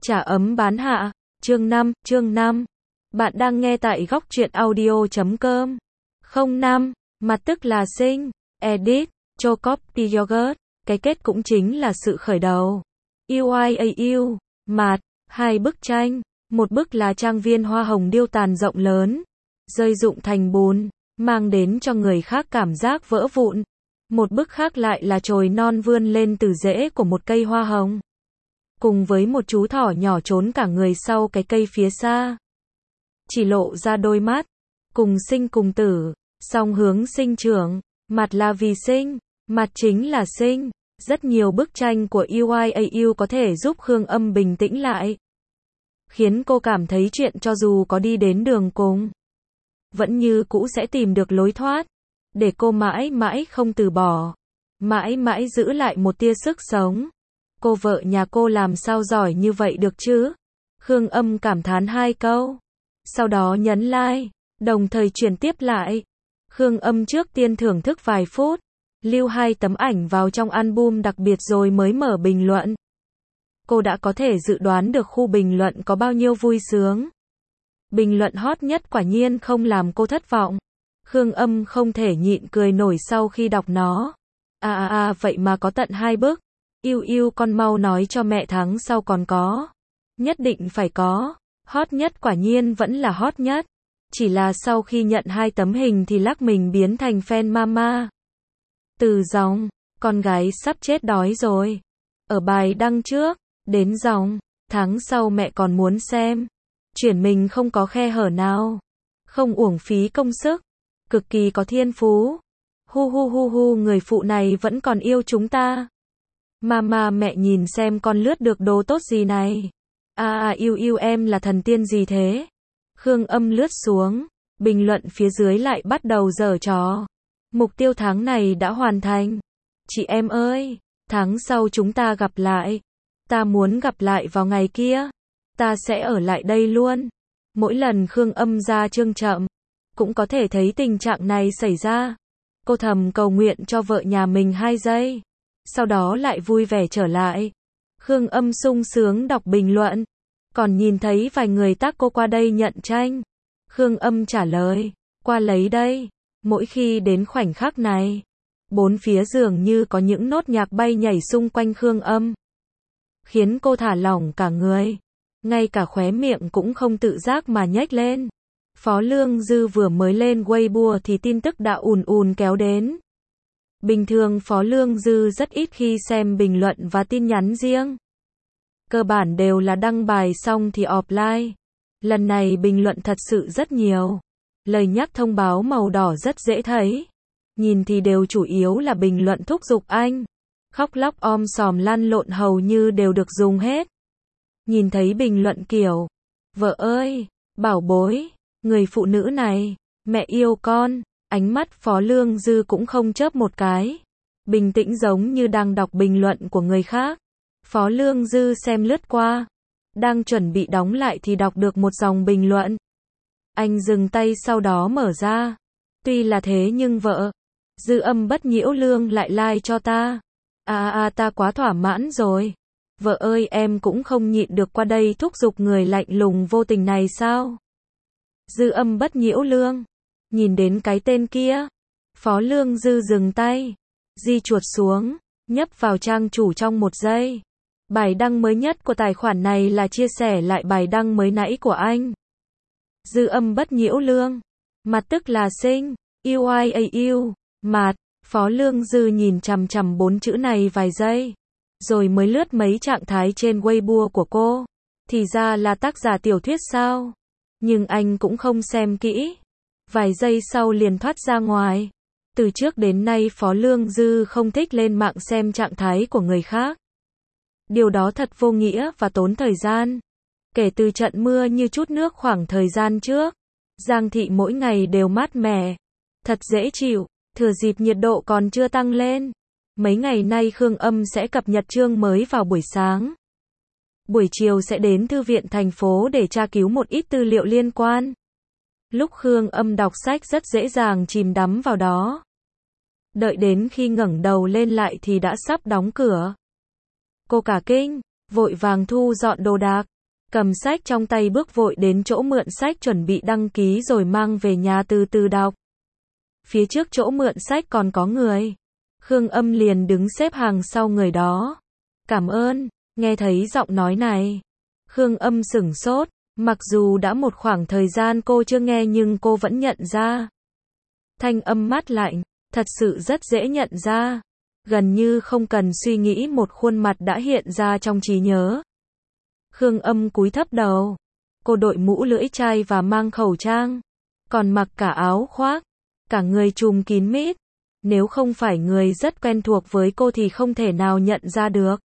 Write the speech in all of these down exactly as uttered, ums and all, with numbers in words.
Trà ấm bán hạ, chương năm, chương năm. Bạn đang nghe tại góc truyện audio chấm com. không năm, mặt tức là sinh, edit, cho copy yogurt, cái kết cũng chính là sự khởi đầu. u i a u, mặt, hai bức tranh, một bức là trang viên hoa hồng điêu tàn rộng lớn, rơi rụng thành bùn, mang đến cho người khác cảm giác vỡ vụn. Một bức khác lại là chồi non vươn lên từ rễ của một cây hoa hồng, cùng với một chú thỏ nhỏ trốn cả người sau cái cây phía xa, chỉ lộ ra đôi mắt, cùng sinh cùng tử, song hướng sinh trưởng, mặt là vì sinh, mặt chính là sinh. Rất nhiều bức tranh của u i a u có thể giúp Khương Âm bình tĩnh lại, khiến cô cảm thấy chuyện cho dù có đi đến đường cùng, vẫn như cũ sẽ tìm được lối thoát, để cô mãi mãi không từ bỏ, mãi mãi giữ lại một tia sức sống. Cô vợ nhà cô làm sao giỏi như vậy được chứ? Khương Âm cảm thán hai câu, sau đó nhấn like, đồng thời chuyển tiếp lại. Khương Âm trước tiên thưởng thức vài phút, lưu hai tấm ảnh vào trong album đặc biệt rồi mới mở bình luận. Cô đã có thể dự đoán được khu bình luận có bao nhiêu vui sướng. Bình luận hot nhất quả nhiên không làm cô thất vọng. Khương Âm không thể nhịn cười nổi sau khi đọc nó. À à à, vậy mà có tận hai bức. Yêu yêu con mau nói cho mẹ tháng sau còn có. Nhất định phải có. Hot nhất quả nhiên vẫn là hot nhất. Chỉ là sau khi nhận hai tấm hình thì lắc mình biến thành fan mama. Từ dòng, con gái sắp chết đói rồi. Ở bài đăng trước, đến dòng, tháng sau mẹ còn muốn xem. Chuyển mình không có khe hở nào. Không uổng phí công sức. Cực kỳ có thiên phú. Hu hu hu hu, người phụ này vẫn còn yêu chúng ta. Mama mẹ nhìn xem con lướt được đồ tốt gì này. À à yêu yêu em là thần tiên gì thế? Khương Âm lướt xuống, bình luận phía dưới lại bắt đầu giở trò. Mục tiêu tháng này đã hoàn thành. Chị em ơi, tháng sau chúng ta gặp lại. Ta muốn gặp lại vào ngày kia. Ta sẽ ở lại đây luôn. Mỗi lần Khương Âm ra chương chậm, cũng có thể thấy tình trạng này xảy ra. Cô thầm cầu nguyện cho vợ nhà mình hai giây. Sau đó lại vui vẻ trở lại. Khương Âm sung sướng đọc bình luận. Còn nhìn thấy vài người tác cô qua đây nhận tranh. Khương Âm trả lời, qua lấy đây. Mỗi khi đến khoảnh khắc này, bốn phía dường như có những nốt nhạc bay nhảy xung quanh Khương Âm, khiến cô thả lỏng cả người. Ngay cả khóe miệng cũng không tự giác mà nhếch lên. Phó Lương Dư vừa mới lên Weibo thì tin tức đã ùn ùn kéo đến. Bình thường Phó Lương Dư rất ít khi xem bình luận và tin nhắn riêng. Cơ bản đều là đăng bài xong thì offline. Lần này bình luận thật sự rất nhiều. Lời nhắc thông báo màu đỏ rất dễ thấy. Nhìn thì đều chủ yếu là bình luận thúc giục anh. Khóc lóc om sòm lăn lộn hầu như đều được dùng hết. Nhìn thấy bình luận kiểu, vợ ơi, bảo bối, người phụ nữ này, mẹ yêu con, ánh mắt Phó Lương Dư cũng không chớp một cái. Bình tĩnh giống như đang đọc bình luận của người khác. Phó Lương Dư xem lướt qua, đang chuẩn bị đóng lại thì đọc được một dòng bình luận. Anh dừng tay sau đó mở ra. Tuy là thế nhưng vợ, Dư Âm Bất Nhiễu Lương lại like cho ta. À à ta quá thỏa mãn rồi. Vợ ơi em cũng không nhịn được qua đây thúc giục người lạnh lùng vô tình này sao? Dư Âm Bất Nhiễu Lương. Nhìn đến cái tên kia, Phó Lương Dư dừng tay, di chuột xuống, nhấp vào trang chủ trong một giây. Bài đăng mới nhất của tài khoản này là chia sẻ lại bài đăng mới nãy của anh. Dư Âm Bất Nhiễu Lương. Mặt tức là sinh, u i a u, mặt. Phó Lương Dư nhìn chằm chằm bốn chữ này vài giây, rồi mới lướt mấy trạng thái trên Weibo của cô. Thì ra là tác giả tiểu thuyết sao? Nhưng anh cũng không xem kỹ. Vài giây sau liền thoát ra ngoài. Từ trước đến nay Phó Lương Dư không thích lên mạng xem trạng thái của người khác. Điều đó thật vô nghĩa và tốn thời gian. Kể từ trận mưa như chút nước khoảng thời gian trước, Giang Thị mỗi ngày đều mát mẻ, thật dễ chịu, thừa dịp nhiệt độ còn chưa tăng lên. Mấy ngày nay Khương Âm sẽ cập nhật chương mới vào buổi sáng. Buổi chiều sẽ đến thư viện thành phố để tra cứu một ít tư liệu liên quan. Lúc Khương Âm đọc sách rất dễ dàng chìm đắm vào đó. Đợi đến khi ngẩng đầu lên lại thì đã sắp đóng cửa. Cô cả kinh, vội vàng thu dọn đồ đạc, cầm sách trong tay bước vội đến chỗ mượn sách chuẩn bị đăng ký rồi mang về nhà từ từ đọc. Phía trước chỗ mượn sách còn có người. Khương Âm liền đứng xếp hàng sau người đó. Cảm ơn, nghe thấy giọng nói này. Khương Âm sửng sốt, mặc dù đã một khoảng thời gian cô chưa nghe nhưng cô vẫn nhận ra. Thanh âm mát lạnh, thật sự rất dễ nhận ra. Gần như không cần suy nghĩ một khuôn mặt đã hiện ra trong trí nhớ. Khương Âm cúi thấp đầu. Cô đội mũ lưỡi chai và mang khẩu trang. Còn mặc cả áo khoác. Cả người trùm kín mít. Nếu không phải người rất quen thuộc với cô thì không thể nào nhận ra được.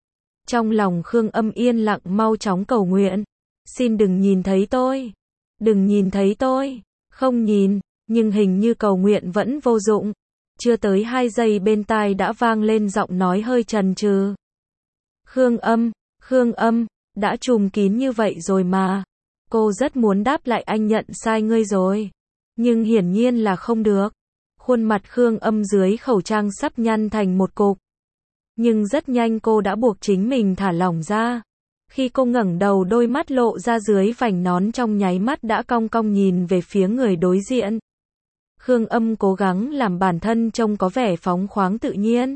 Trong lòng Khương Âm yên lặng mau chóng cầu nguyện. Xin đừng nhìn thấy tôi. Đừng nhìn thấy tôi. Không nhìn, nhưng hình như cầu nguyện vẫn vô dụng. Chưa tới hai giây bên tai đã vang lên giọng nói hơi chần chừ. Khương Âm, Khương Âm, đã trùm kín như vậy rồi mà. Cô rất muốn đáp lại anh nhận sai ngươi rồi. Nhưng hiển nhiên là không được. Khuôn mặt Khương Âm dưới khẩu trang sắp nhăn thành một cục. Nhưng rất nhanh cô đã buộc chính mình thả lỏng ra. Khi cô ngẩng đầu đôi mắt lộ ra dưới vành nón trong nháy mắt đã cong cong nhìn về phía người đối diện. Khương Âm cố gắng làm bản thân trông có vẻ phóng khoáng tự nhiên.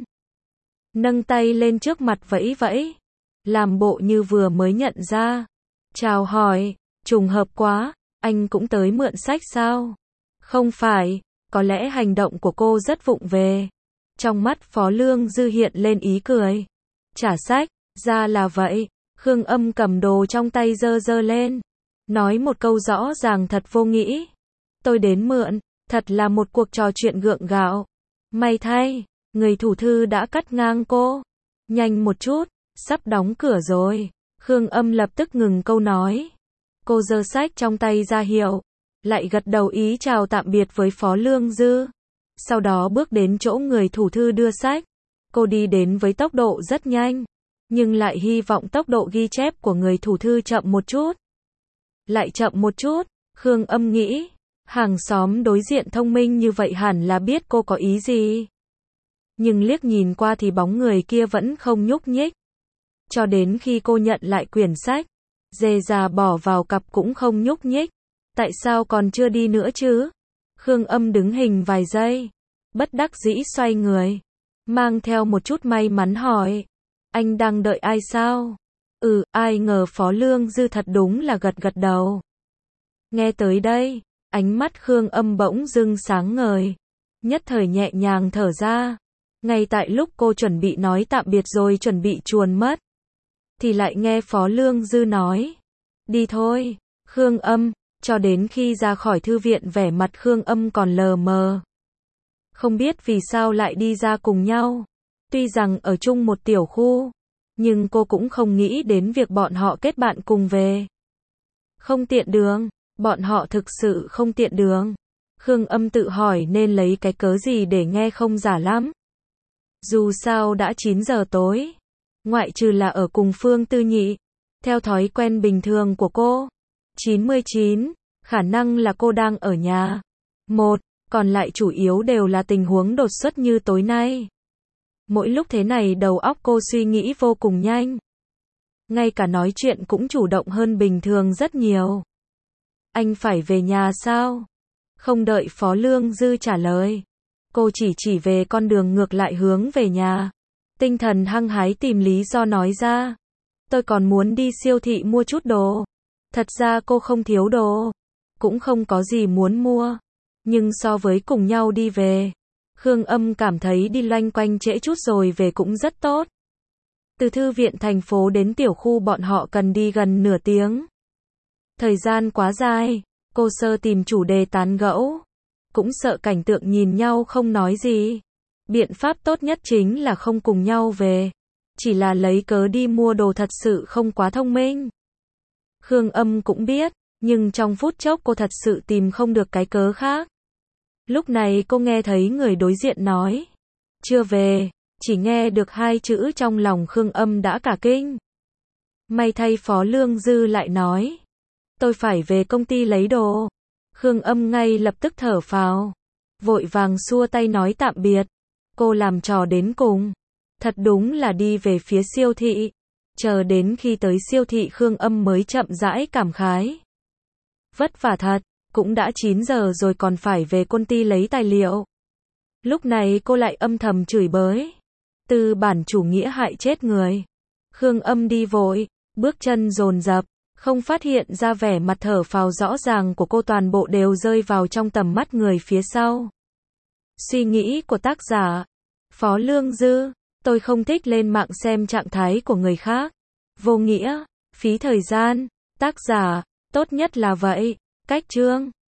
Nâng tay lên trước mặt vẫy vẫy. Làm bộ như vừa mới nhận ra. Chào hỏi, trùng hợp quá, anh cũng tới mượn sách sao? Không phải, có lẽ hành động của cô rất vụng về. Trong mắt Phó Lương Dư hiện lên ý cười. Trả sách, ra là vậy. Khương Âm cầm đồ trong tay giơ giơ lên. Nói một câu rõ ràng thật vô nghĩ. Tôi đến mượn, thật là một cuộc trò chuyện gượng gạo. May thay, người thủ thư đã cắt ngang cô. Nhanh một chút, sắp đóng cửa rồi. Khương Âm lập tức ngừng câu nói. Cô giơ sách trong tay ra hiệu. Lại gật đầu ý chào tạm biệt với Phó Lương Dư. Sau đó bước đến chỗ người thủ thư đưa sách. Cô đi đến với tốc độ rất nhanh. Nhưng lại hy vọng tốc độ ghi chép của người thủ thư chậm một chút. Lại chậm một chút, Khương Âm nghĩ. Hàng xóm đối diện thông minh như vậy hẳn là biết cô có ý gì. Nhưng liếc nhìn qua thì bóng người kia vẫn không nhúc nhích. Cho đến khi cô nhận lại quyển sách, dề già bỏ vào cặp cũng không nhúc nhích. Tại sao còn chưa đi nữa chứ? Khương Âm đứng hình vài giây. Bất đắc dĩ xoay người. Mang theo một chút may mắn hỏi. Anh đang đợi ai sao? Ừ, ai ngờ Phó Lương Dư thật đúng là gật gật đầu. Nghe tới đây, ánh mắt Khương Âm bỗng dưng sáng ngời. Nhất thời nhẹ nhàng thở ra. Ngay tại lúc cô chuẩn bị nói tạm biệt rồi chuẩn bị chuồn mất. Thì lại nghe Phó Lương Dư nói. Đi thôi, Khương Âm. Cho đến khi ra khỏi thư viện vẻ mặt Khương Âm còn lờ mờ. Không biết vì sao lại đi ra cùng nhau. Tuy rằng ở chung một tiểu khu, nhưng cô cũng không nghĩ đến việc bọn họ kết bạn cùng về. Không tiện đường, bọn họ thực sự không tiện đường. Khương Âm tự hỏi nên lấy cái cớ gì để nghe không giả lắm. Dù sao đã chín giờ tối, ngoại trừ là ở cùng Phương Tư Nhị, theo thói quen bình thường của cô. chín mươi chín, khả năng là cô đang ở nhà. Một, còn lại chủ yếu đều là tình huống đột xuất như tối nay. Mỗi lúc thế này đầu óc cô suy nghĩ vô cùng nhanh. Ngay cả nói chuyện cũng chủ động hơn bình thường rất nhiều. Anh phải về nhà sao? Không đợi Phó Lương Dư trả lời. Cô chỉ chỉ về con đường ngược lại hướng về nhà. Tinh thần hăng hái tìm lý do nói ra. Tôi còn muốn đi siêu thị mua chút đồ. Thật ra cô không thiếu đồ. Cũng không có gì muốn mua. Nhưng so với cùng nhau đi về, Khương Âm cảm thấy đi loanh quanh trễ chút rồi về cũng rất tốt. Từ thư viện thành phố đến tiểu khu bọn họ cần đi gần nửa tiếng. Thời gian quá dài, cô sơ tìm chủ đề tán gẫu. Cũng sợ cảnh tượng nhìn nhau không nói gì. Biện pháp tốt nhất chính là không cùng nhau về. Chỉ là lấy cớ đi mua đồ thật sự không quá thông minh. Khương Âm cũng biết, nhưng trong phút chốc cô thật sự tìm không được cái cớ khác. Lúc này cô nghe thấy người đối diện nói. Chưa về, chỉ nghe được hai chữ trong lòng Khương Âm đã cả kinh. May thay Phó Lương Dư lại nói. Tôi phải về công ty lấy đồ. Khương Âm ngay lập tức thở phào. Vội vàng xua tay nói tạm biệt. Cô làm trò đến cùng. Thật đúng là đi về phía siêu thị. Chờ đến khi tới siêu thị Khương Âm mới chậm rãi cảm khái. Vất vả thật, cũng đã chín giờ rồi còn phải về công ty lấy tài liệu. Lúc này cô lại âm thầm chửi bới. Tư bản chủ nghĩa hại chết người. Khương Âm đi vội, bước chân dồn dập, không phát hiện ra vẻ mặt thở phào rõ ràng của cô, toàn bộ đều rơi vào trong tầm mắt người phía sau. Suy nghĩ của tác giả Phó Lương Dư. Tôi không thích lên mạng xem trạng thái của người khác. Vô nghĩa, phí thời gian. Tác giả, tốt nhất là vậy. Cách chương